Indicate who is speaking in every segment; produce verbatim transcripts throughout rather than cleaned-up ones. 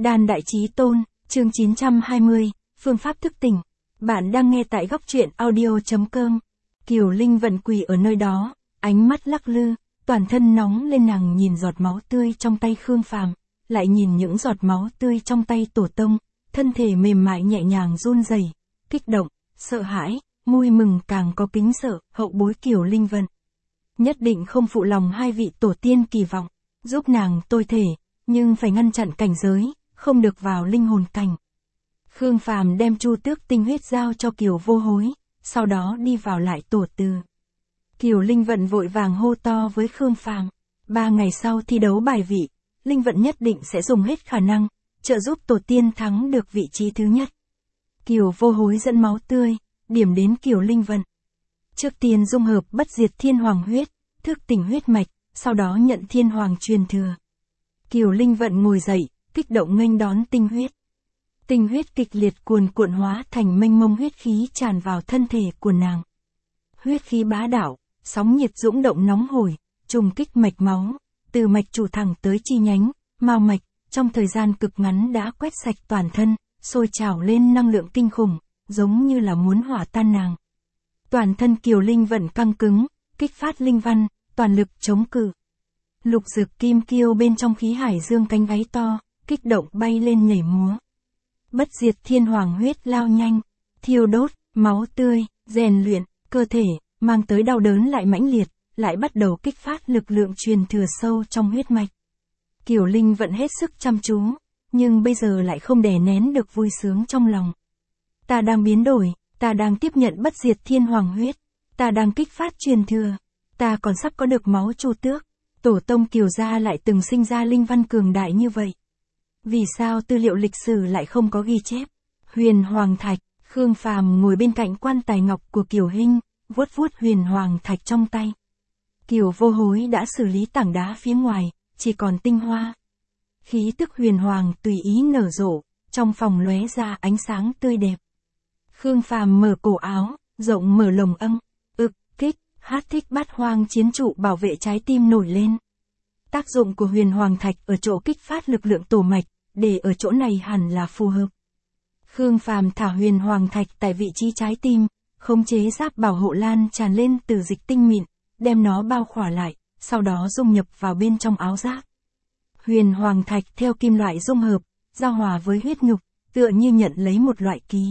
Speaker 1: Đan Đại Chí Tôn, chương chín trăm hai mươi, phương pháp thức tỉnh. Bạn đang nghe tại góc truyện audio.com. Kiều Linh vận quỳ ở nơi đó, ánh mắt lắc lư, toàn thân nóng lên, nàng nhìn giọt máu tươi trong tay Khương Phàm, lại nhìn những giọt máu tươi trong tay Tổ Tông, thân thể mềm mại nhẹ nhàng run rẩy, kích động, sợ hãi, vui mừng, càng có kính sợ. Hậu bối Kiều Linh vận nhất định không phụ lòng hai vị tổ tiên kỳ vọng, giúp nàng tôi thể, nhưng phải ngăn chặn cảnh giới, không được vào linh hồn cảnh. Khương Phàm đem Chu Tước tinh huyết giao cho Kiều Vô Hối, sau đó đi vào lại tổ từ. Kiều Linh vận vội vàng hô to với Khương Phàm, ba ngày sau thi đấu bài vị, Linh vận nhất định sẽ dùng hết khả năng, trợ giúp tổ tiên thắng được vị trí thứ nhất. Kiều Vô Hối dẫn máu tươi, điểm đến Kiều Linh vận. Trước tiên dung hợp bất diệt thiên hoàng huyết, thức tỉnh huyết mạch, sau đó nhận thiên hoàng truyền thừa. Kiều Linh vận ngồi dậy, kích động nghênh đón tinh huyết. Tinh huyết kịch liệt cuồn cuộn hóa thành mênh mông huyết khí tràn vào thân thể của nàng. Huyết khí bá đạo, sóng nhiệt dũng động nóng hổi, trùng kích mạch máu, từ mạch chủ thẳng tới chi nhánh, mao mạch, trong thời gian cực ngắn đã quét sạch toàn thân, sôi trào lên năng lượng kinh khủng, giống như là muốn hỏa tan nàng. Toàn thân Kiều Linh vận căng cứng, kích phát linh văn, toàn lực chống cự. Lục dực kim kiêu bên trong khí hải dương cánh gáy to, kích động bay lên nhảy múa. Bất diệt thiên hoàng huyết lao nhanh, thiêu đốt, máu tươi, rèn luyện, cơ thể, mang tới đau đớn lại mãnh liệt, lại bắt đầu kích phát lực lượng truyền thừa sâu trong huyết mạch. Kiều Linh vận hết sức chăm chú, nhưng bây giờ lại không đè nén được vui sướng trong lòng. Ta đang biến đổi, ta đang tiếp nhận bất diệt thiên hoàng huyết, ta đang kích phát truyền thừa, ta còn sắp có được máu Chu Tước. Tổ tông Kiều gia lại từng sinh ra linh văn cường đại như vậy. Vì sao tư liệu lịch sử lại không có ghi chép? Huyền Hoàng Thạch, Khương Phàm ngồi bên cạnh quan tài ngọc của Kiều Hinh, vuốt vuốt Huyền Hoàng Thạch trong tay. Kiều Vô Hối đã xử lý tảng đá phía ngoài, chỉ còn tinh hoa. Khí tức Huyền Hoàng tùy ý nở rộ, trong phòng lóe ra ánh sáng tươi đẹp. Khương Phàm mở cổ áo, rộng mở lồng âng, ực, kích, hát thích bát hoang chiến trụ bảo vệ trái tim nổi lên. Tác dụng của Huyền Hoàng Thạch ở chỗ kích phát lực lượng tổ mạch, để ở chỗ này hẳn là phù hợp. Khương Phàm thả Huyền Hoàng Thạch tại vị trí trái tim, khống chế giáp bảo hộ lan tràn lên từ dịch tinh mịn, đem nó bao khỏa lại, sau đó dung nhập vào bên trong áo giáp. Huyền Hoàng Thạch theo kim loại dung hợp, giao hòa với huyết nhục, tựa như nhận lấy một loại ký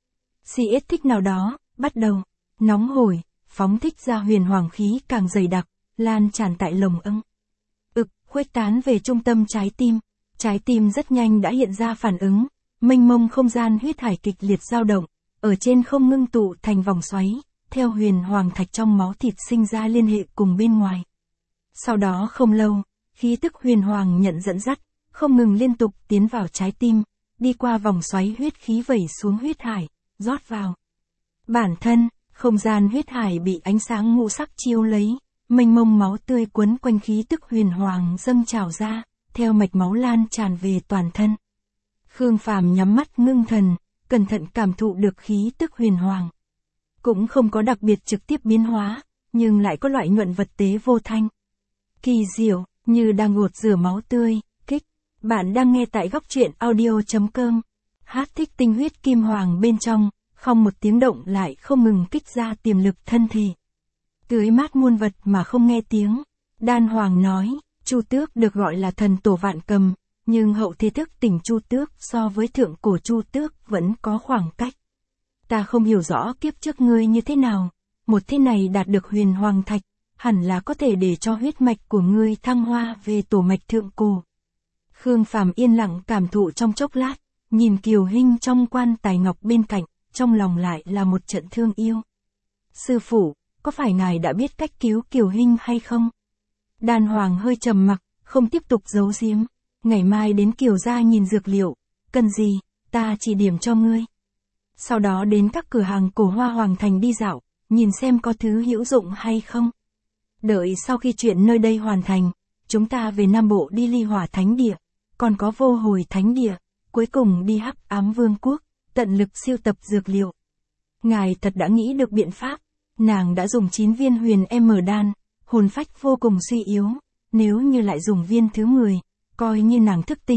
Speaker 1: xít thích nào đó, bắt đầu nóng hổi, phóng thích ra huyền hoàng khí càng dày đặc, lan tràn tại lồng âng. Ực, khuếch tán về trung tâm trái tim, trái tim rất nhanh đã hiện ra phản ứng, mênh mông không gian huyết hải kịch liệt dao động, ở trên không ngưng tụ thành vòng xoáy, theo huyền hoàng thạch trong máu thịt sinh ra liên hệ cùng bên ngoài. Sau đó không lâu, khí tức huyền hoàng nhận dẫn dắt, không ngừng liên tục tiến vào trái tim, đi qua vòng xoáy huyết khí vẩy xuống huyết hải, rót vào bản thân. Không gian huyết hải bị ánh sáng ngũ sắc chiếu lấy, mênh mông máu tươi quấn quanh khí tức huyền hoàng dâng trào ra, theo mạch máu lan tràn về toàn thân. Khương Phàm nhắm mắt ngưng thần, cẩn thận cảm thụ được khí tức huyền hoàng. Cũng không có đặc biệt trực tiếp biến hóa, nhưng lại có loại nhuận vật tế vô thanh. Kỳ diệu, như đang gột rửa máu tươi, kích. Bạn đang nghe tại góc truyện audio.com. Hát thích tinh huyết kim hoàng bên trong. Không một tiếng động lại không ngừng kích ra tiềm lực thân thể. Tưới mát muôn vật mà không nghe tiếng. Đan Hoàng nói, Chu Tước được gọi là thần tổ vạn cầm, nhưng hậu thế thức tỉnh Chu Tước so với thượng cổ Chu Tước vẫn có khoảng cách. Ta không hiểu rõ kiếp trước ngươi như thế nào, một thế này đạt được huyền hoàng thạch, hẳn là có thể để cho huyết mạch của ngươi thăng hoa về tổ mạch thượng cổ. Khương Phàm yên lặng cảm thụ trong chốc lát, nhìn Kiều Hinh trong quan tài ngọc bên cạnh. Trong lòng lại là một trận thương yêu. Sư phụ, có phải ngài đã biết cách cứu Kiều Hinh hay không? Đan Hoàng hơi trầm mặc, không tiếp tục giấu giếm. Ngày mai đến Kiều gia nhìn dược liệu, cần gì, ta chỉ điểm cho ngươi. Sau đó đến các cửa hàng cổ hoa hoàng thành đi dạo, nhìn xem có thứ hữu dụng hay không. Đợi sau khi chuyện nơi đây hoàn thành, chúng ta về Nam Bộ đi Ly Hỏa Thánh Địa, còn có Vô Hồi Thánh Địa, cuối cùng đi Hắc Ám Vương quốc. Tận lực siêu tập dược liệu. Ngài thật đã nghĩ được biện pháp. Nàng đã dùng chín viên huyền M đan, hồn phách vô cùng suy yếu. Nếu như lại dùng viên thứ mười, coi như nàng thức tỉnh,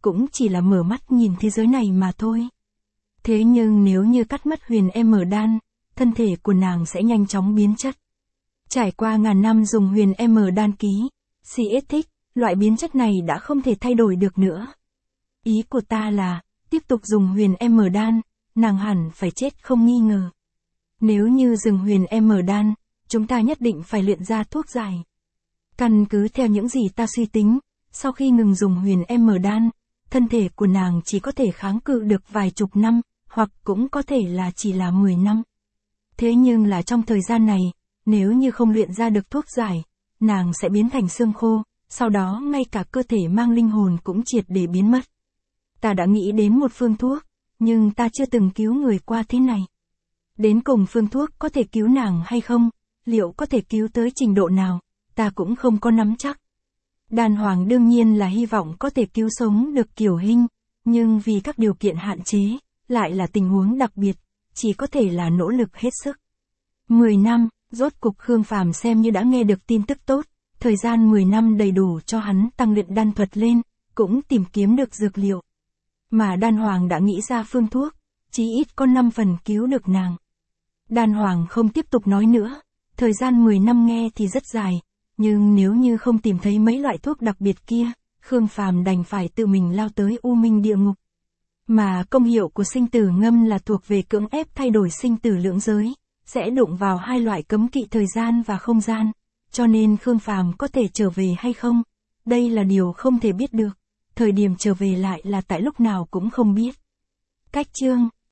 Speaker 1: cũng chỉ là mở mắt nhìn thế giới này mà thôi. Thế nhưng nếu như cắt mất Huyền M đan, thân thể của nàng sẽ nhanh chóng biến chất. Trải qua ngàn năm dùng Huyền M đan ký, xê ét thích, loại biến chất này đã không thể thay đổi được nữa. Ý của ta là, tiếp tục dùng Huyền M đan, nàng hẳn phải chết không nghi ngờ. Nếu như dừng Huyền M đan, chúng ta nhất định phải luyện ra thuốc giải. Căn cứ theo những gì ta suy tính, sau khi ngừng dùng Huyền M đan, thân thể của nàng chỉ có thể kháng cự được vài chục năm, hoặc cũng có thể là chỉ là mười năm. Thế nhưng là trong thời gian này, nếu như không luyện ra được thuốc giải, nàng sẽ biến thành xương khô, sau đó ngay cả cơ thể mang linh hồn cũng triệt để biến mất. Ta đã nghĩ đến một phương thuốc, nhưng ta chưa từng cứu người qua thế này. Đến cùng phương thuốc có thể cứu nàng hay không, liệu có thể cứu tới trình độ nào, ta cũng không có nắm chắc. Đan Hoàng đương nhiên là hy vọng có thể cứu sống được Kiều Hinh, nhưng vì các điều kiện hạn chế, lại là tình huống đặc biệt, chỉ có thể là nỗ lực hết sức. mười năm, rốt cục Khương Phàm xem như đã nghe được tin tức tốt, thời gian mười năm đầy đủ cho hắn tăng luyện đan thuật lên, cũng tìm kiếm được dược liệu. Mà Đan Hoàng đã nghĩ ra phương thuốc, chí ít có năm phần cứu được nàng. Đan Hoàng không tiếp tục nói nữa, thời gian mười năm nghe thì rất dài, nhưng nếu như không tìm thấy mấy loại thuốc đặc biệt kia, Khương Phàm đành phải tự mình lao tới U Minh địa ngục. Mà công hiệu của sinh tử ngâm là thuộc về cưỡng ép thay đổi sinh tử lưỡng giới, sẽ đụng vào hai loại cấm kỵ thời gian và không gian, cho nên Khương Phàm có thể trở về hay không, đây là điều không thể biết được, thời điểm trở về lại là tại lúc nào cũng không biết. Cách chương